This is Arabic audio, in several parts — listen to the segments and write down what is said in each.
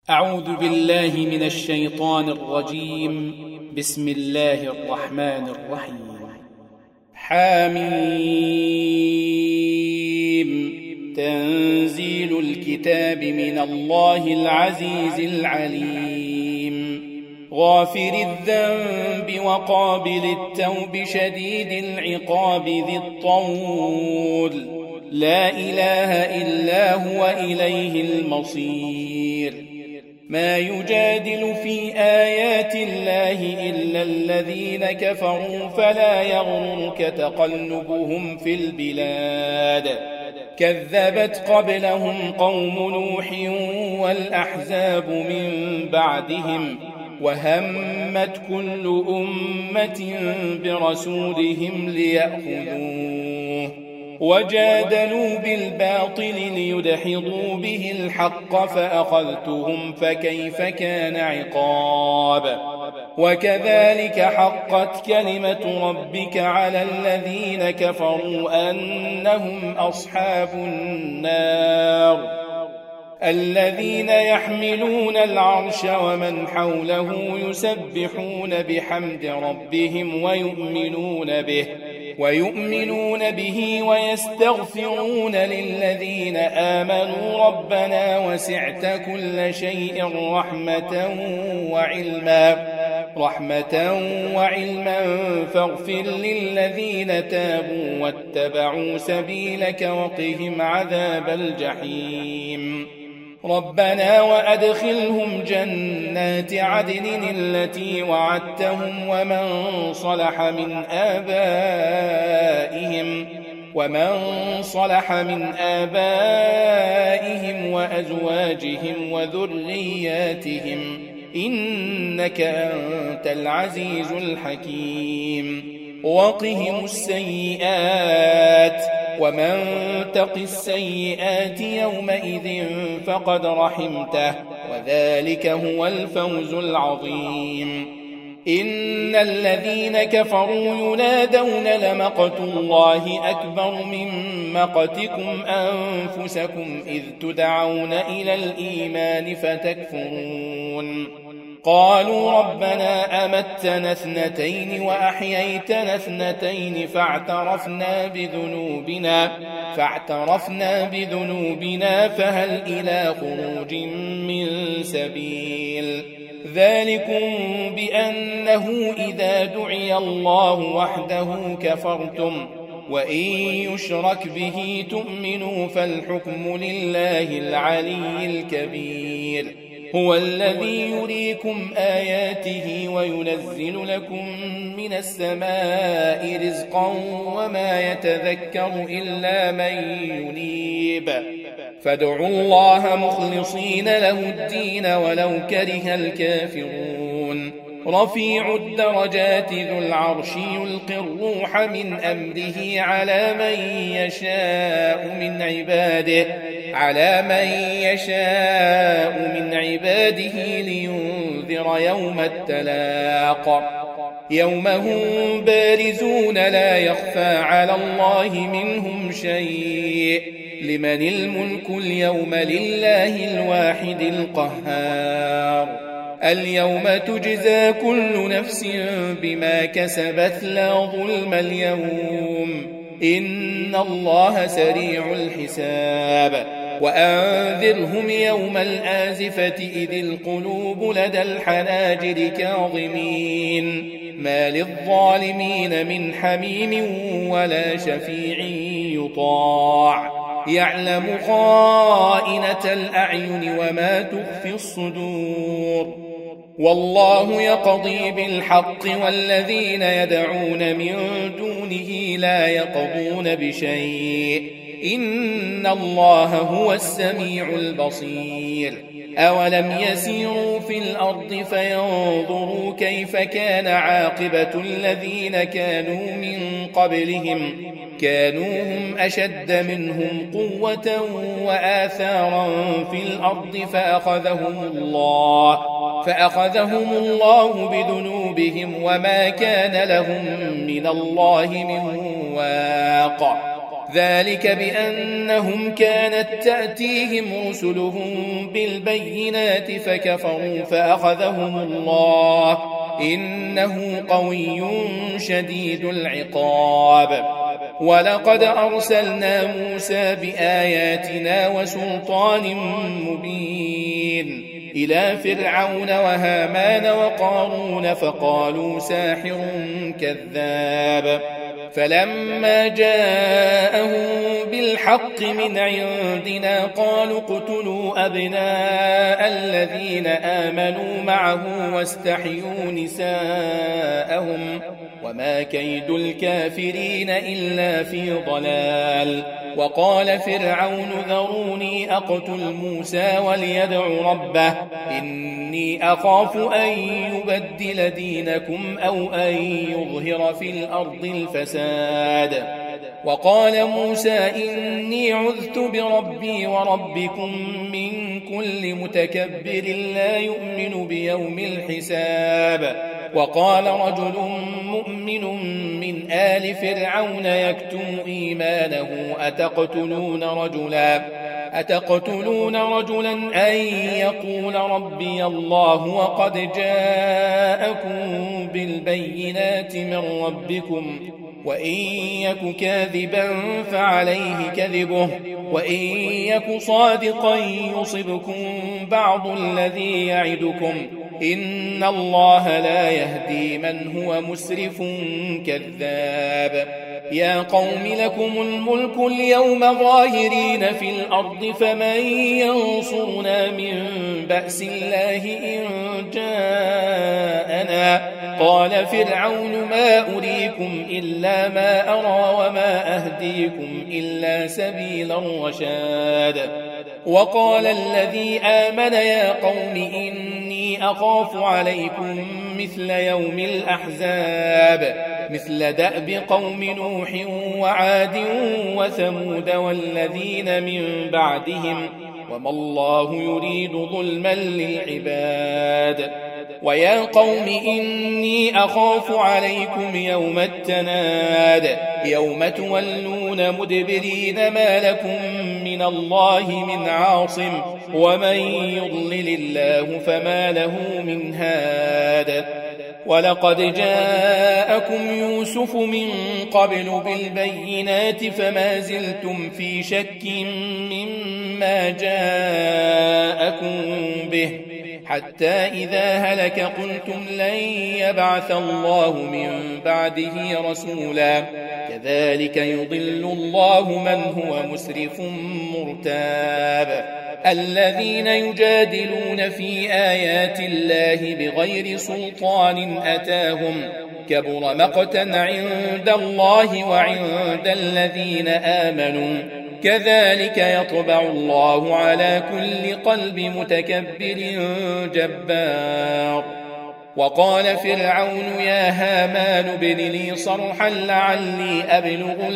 أعوذ بالله من الشيطان الرجيم. بسم الله الرحمن الرحيم. حميم. تنزيل الكتاب من الله العزيز العليم. غافر الذنب وقابل التوب شديد العقاب ذي الطول، لا إله إلا هو إليه المصير. ما يجادل في آيات الله إلا الذين كفروا فلا يغررك تقلبهم في البلاد. كذبت قبلهم قوم نوح والأحزاب من بعدهم، وهمت كل أمة برسولهم ليأخذوه، وجادلوا بالباطل ليدحضوا به الحق فأخذتهم فكيف كان عقاب. وكذلك حقت كلمة ربك على الذين كفروا أنهم أصحاب النار. الذين يحملون العرش ومن حوله يسبحون بحمد ربهم ويؤمنون به ويستغفرون للذين آمنوا ربنا وسعت كل شيء رحمة وعلما فاغفر للذين تابوا واتبعوا سبيلك وقهم عذاب الجحيم. ربنا وأدخلهم جنات عدن التي وعدتهم ومن صلح من آبائهم وأزواجهم وذرياتهم إنك أنت العزيز الحكيم. وقهم السيئات، ومن تق السيئات يومئذ فقد رحمته، وذلك هو الفوز العظيم. إن الذين كفروا ينادون لمقت الله أكبر من مقتكم أنفسكم إذ تدعون إلى الإيمان فتكفرون. قالوا ربنا أمتنا اثنتين وأحييتنا اثنتين فاعترفنا بذنوبنا فهل إلى خروج من سبيل. ذلكم بأنه إذا دعي الله وحده كفرتم، وإن يشرك به تؤمنوا فالحكم لله العلي الكبير. هو الذي يريكم آياته وينزل لكم من السماء رزقا وما يتذكر إلا من ينيب. فادعوا الله مخلصين له الدين ولو كره الكافرون. رفيع الدرجات ذو العرش يلقي الروح من أمره على من يشاء من عباده لينذر يوم التلاق. يوم هم بارزون لا يخفى على الله منهم شيء. لمن الملك اليوم لله الواحد القهار. اليوم تجزى كل نفس بما كسبت لا ظلم اليوم إن الله سريع الحساب. وأنذرهم يوم الآزفة إذ القلوب لدى الحناجر كاظمين ما للظالمين من حميم ولا شفيع يطاع. يعلم خائنة الأعين وما تخفي الصدور. والله يقضي بالحق والذين يدعون من دونه لا يقضون بشيء إن الله هو السميع البصير. أولم يسيروا في الأرض فينظروا كيف كان عاقبة الذين كانوا من قبلهم كانوا هم أشد منهم قوة وآثارا في الأرض فأخذهم الله بذنوبهم وما كان لهم من الله من واق. ذلك بأنهم كانت تأتيهم رسلهم بالبينات فكفروا فأخذهم الله إنه قوي شديد العقاب. ولقد أرسلنا موسى بآياتنا وسلطان مبين إلى فرعون وهامان وقارون فقالوا ساحر كذاب. فلما جاءهم بالحق من عندنا قالوا اقتلوا أبناء الذين آمنوا معه واستحيوا نساءهم وما كيد الكافرين إلا في ضلال. وقال فرعون ذروني أقتل موسى وليدع ربه إني أخاف أن يبدل دينكم أو أن يظهر في الأرض الفساد. وقال موسى إني عذت بربي وربكم من كل متكبر لا يؤمن بيوم الحساب. وقال رجل مؤمن من آل فرعون يكتم إيمانه أتقتلون رجلا أن يقول ربي الله وقد جاءكم بالبينات من ربكم وإن يك كاذبا فعليه كذبه وإن يك صادقا يصبكم بعض الذي يعدكم إن الله لا يهدي من هو مسرف كذاب. يا قوم لكم الملك اليوم ظاهرين في الأرض فمن ينصرنا من بأس الله إن جاءنا. قال فرعون ما أريكم إلا ما أرى وما أهديكم إلا سبيل الرشاد. وقال الذي آمن يا قوم إني أخاف عليكم مثل يوم الأحزاب مثل دأب قوم نوح وعاد وثمود والذين من بعدهم وما الله يريد ظلما للعباد. ويا قوم إني أخاف عليكم يوم التناد يوم تولون مدبرين ما لكم من الله من عاصم ومن يضلل الله فما له من هاد. ولقد جاءكم يوسف من قبل بالبينات فما زلتم في شك مما جاءكم به حتى إذا هلك قلتم لن يبعث الله من بعده رسولا كذلك يضل الله من هو مسرف مرتاب. الذين يجادلون في آيات الله بغير سلطان أتاهم كبر مقتا عند الله وعند الذين آمنوا كذلك يطبع الله على كل قلب متكبر جبار. وقال فرعون يا هامان ابن لي صرحا لعلي أبلغ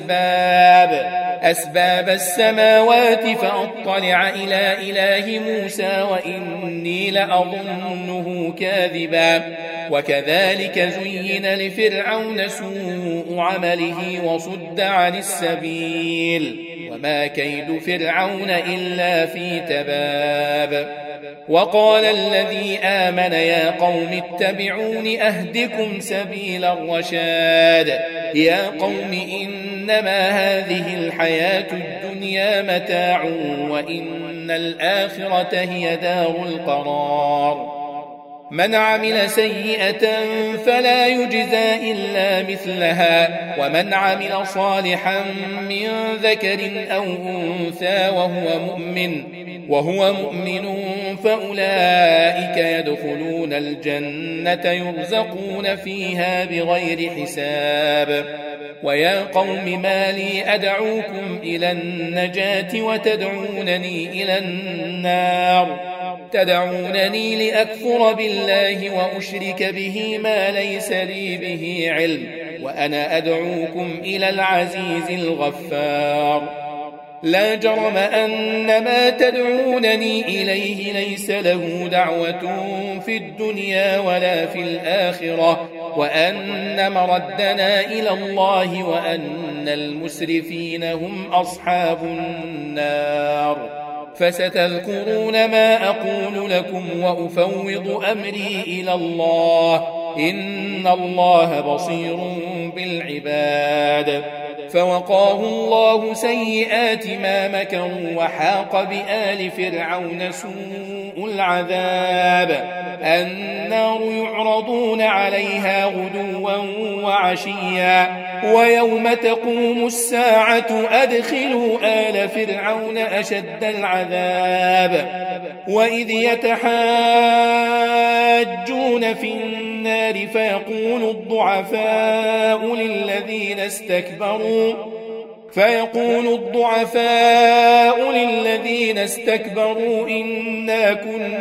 أسباب السماوات فأطلع إلى إله موسى وإني لأظنه كاذبا. وكذلك زين لفرعون سوء عمله وصد عن السبيل وما كيد فرعون إلا في تباب. وقال الذي آمن يا قوم اتبعون أهدكم سبيل الرشاد. يا قوم إنما هذه الحياة الدنيا متاع وإن الآخرة هي دار القرار. من عمل سيئة فلا يجزى إلا مثلها ومن عمل صالحا من ذكر أو أنثى وهو مؤمن فأولئك يدخلون الجنة يرزقون فيها بغير حساب. ويا قوم ما لي أدعوكم إلى النجاة وتدعونني إلى النار تدعونني لأكفر بالله وأشرك به ما ليس لي به علم وأنا أدعوكم إلى العزيز الغفار. لا جرم أن ما تدعونني إليه ليس له دعوة في الدنيا ولا في الآخرة وأن مردنا إلى الله وأن إن المسرفين هم أصحاب النار. فستذكرون ما أقول لكم وأفوض أمري إلى الله، إن الله بصير بالعباد. فوقاه الله سيئات ما مكروا وحاق بآل فرعون سوء العذاب. النار يعرضون عليها غدوا وعشيا ويوم تقوم الساعة أدخلوا آل فرعون أشد العذاب. وإذ يتحاجون في النار فيقول الضعفاء للذين استكبروا إنا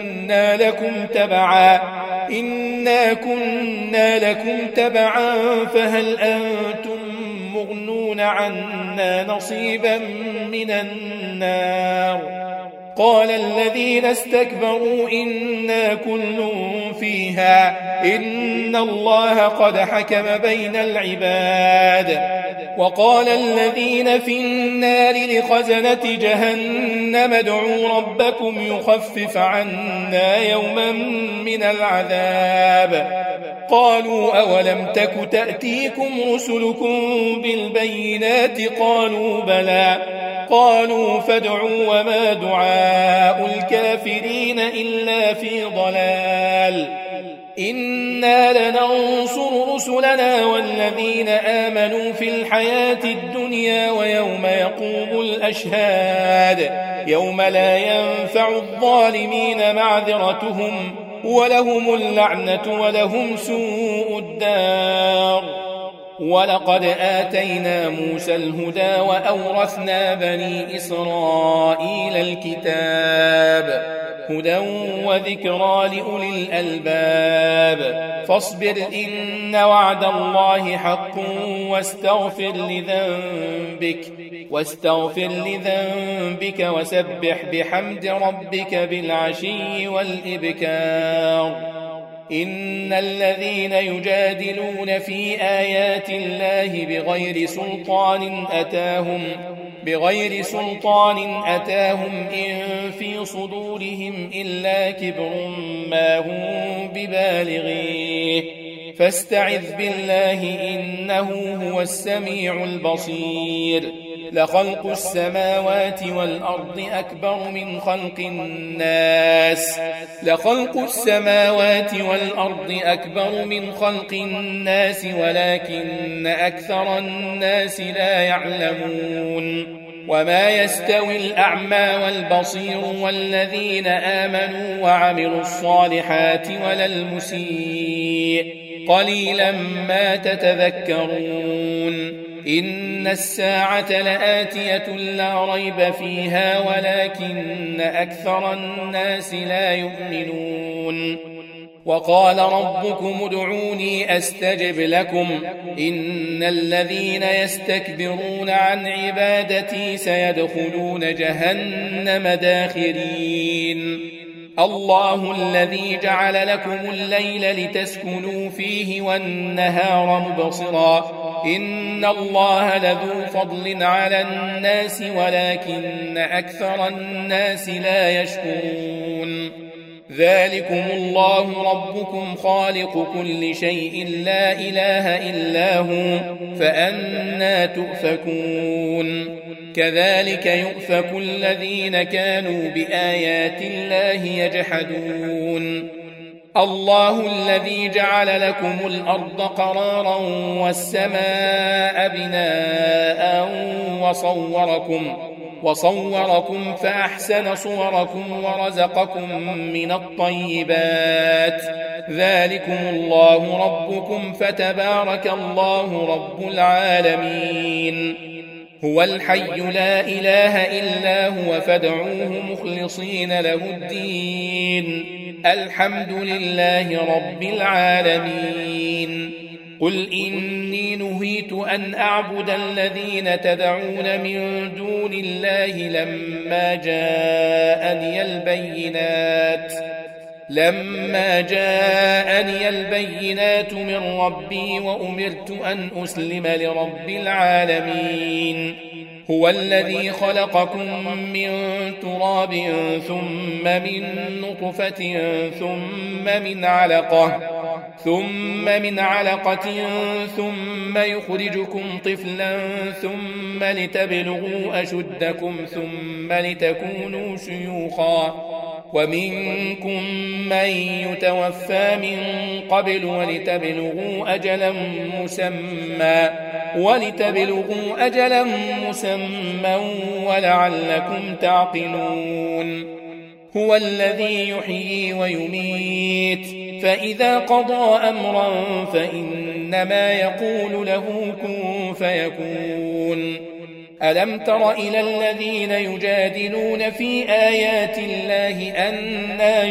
كنا لكم تبعا فهل أنتم مغنون عنا نصيبا من النار. قال الذين استكبروا إنا كل فيها إن الله قد حكم بين العباد. وقال الذين في النار لخزنة جهنم ادعوا ربكم يخفف عنا يوما من العذاب. قالوا أولم تك تأتيكم رسلكم بالبينات قالوا بلى. قالوا فادعوا وما دعاء الكافرين إلا في ضلال. إنا لننصر رسلنا والذين آمنوا في الحياة الدنيا ويوم يقوم الأشهاد يوم لا ينفع الظالمين معذرتهم ولهم اللعنة ولهم سوء الدار. ولقد آتينا موسى الهدى وأورثنا بني إسرائيل الكتاب هدى وذكرى لأولي الألباب. فاصبر إن وعد الله حق واستغفر لذنبك وسبح بحمد ربك بالعشي والإبكار. إن الذين يجادلون في آيات الله بغير سلطان أتاهم إن في صدورهم إلا كبر ما هم ببالغيه فاستعذ بالله إنه هو السميع البصير. لخلق السماوات والأرض أكبر من خلق الناس ولكن أكثر الناس لا يعلمون. وما يستوي الأعمى والبصير والذين آمنوا وعملوا الصالحات ولا المسيء قليلا ما تتذكرون. إن الساعة لآتية لا ريب فيها ولكن أكثر الناس لا يؤمنون. وقال ربكم ادعوني أستجب لكم إن الذين يستكبرون عن عبادتي سيدخلون جهنم داخرين. الله الذي جعل لكم الليل لتسكنوا فيه والنهار مبصرا إن الله لذو فضل على الناس ولكن أكثر الناس لا يشكرون. ذلكم الله ربكم خالق كل شيء لا إله إلا هو فأنى تؤفكون. كذلك يؤفك الذين كانوا بآيات الله يجحدون. الله الذي جعل لكم الأرض قرارا والسماء بناء وصوركم فأحسن صوركم ورزقكم من الطيبات. ذلكم الله ربكم فتبارك الله رب العالمين. هو الحي لا إله إلا هو فادعوه مخلصين له الدين الحمد لله رب العالمين. قل إني نهيت أن أعبد الذين تدعون من دون لما جاءني البينات من ربي وأمرت أن أسلم لرب العالمين هو الذي خلقكم من تراب ثم من نطفة ثم من علقة ثم يخرجكم طفلا ثم لتبلغوا أشدكم ثم لتكونوا شيوخا ومنكم من يتوفى من قبل ولتبلغوا أجلا مسمى ولعلكم تعقلون هو الذي يحيي ويميت فإذا قضى أمرا فإنما يقول له كن فيكون ألم تر إلى الذين يجادلون في آيات الله أنى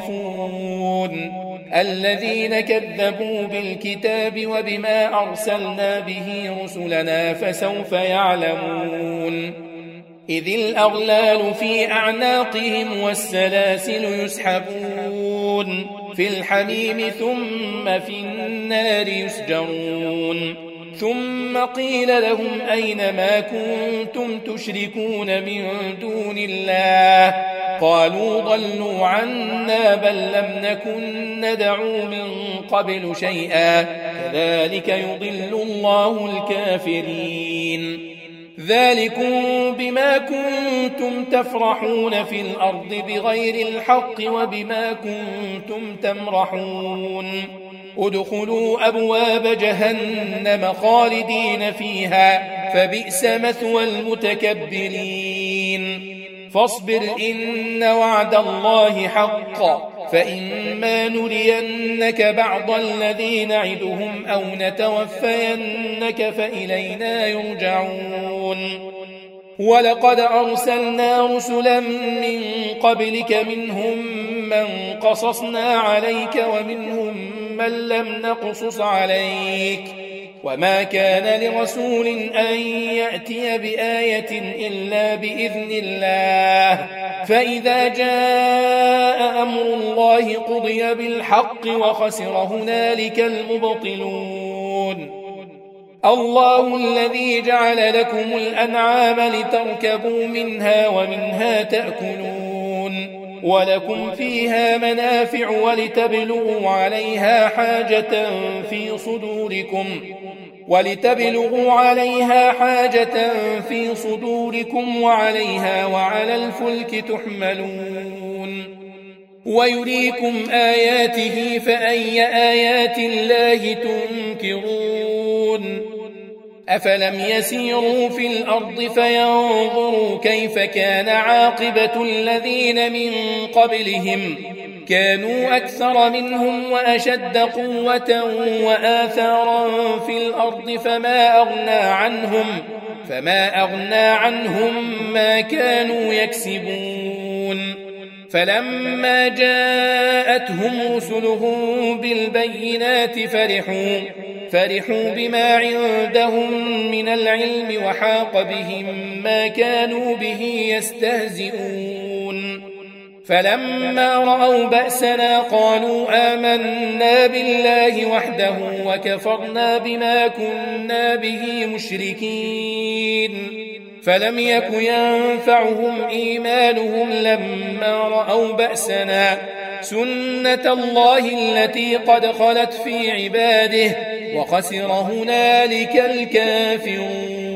يصرفون الذين كذبوا بالكتاب وبما أرسلنا به رسلنا فسوف يعلمون إذ الأغلال في أعناقهم والسلاسل يسحبون في الحميم ثم في النار يسجرون ثم قيل لهم أين ما كنتم تشركون من دون الله قالوا ضلوا عنا بل لم نكن ندعو من قبل شيئا كذلك يضل الله الكافرين ذلكم بما كنتم تفرحون في الأرض بغير الحق وبما كنتم تمرحون ادخلوا أبواب جهنم خالدين فيها فبئس مثوى المتكبرين فاصبر إن وعد الله حق فإما نرينك بعض الذي نعدهم أو نتوفينك فإلينا يرجعون ولقد أرسلنا رسلا من قبلك منهم من قصصنا عليك ومنهم من لم نقصص عليك وما كان لرسول أن يأتي بآية إلا بإذن الله فإذا جاء أمر الله قضي بالحق وخسر هنالك المبطلون الله الذي جعل لكم الأنعام لتركبوا منها ومنها تأكلون ولكم فيها منافع ولتبلغوا عليها حاجة في صدوركم وعليها وعلى الفلك تحملون ويريكم آياته فأي آيات الله تنكرون أفلم يسيروا في الأرض فينظروا كيف كان عاقبة الذين من قبلهم كانوا أكثر منهم وأشد قوة وآثارا في الأرض فما أغنى عنهم ما كانوا يكسبون فلما جاءتهم رسلهم بالبينات فرحوا بما عندهم من العلم وحاق بهم ما كانوا به يستهزئون فلما رأوا بأسنا قالوا آمنا بالله وحده وكفرنا بما كنا به مشركين فلم يك ينفعهم إيمانهم لما رأوا بأسنا سنة الله التي قد خلت في عباده وخسر هنالك الكافرون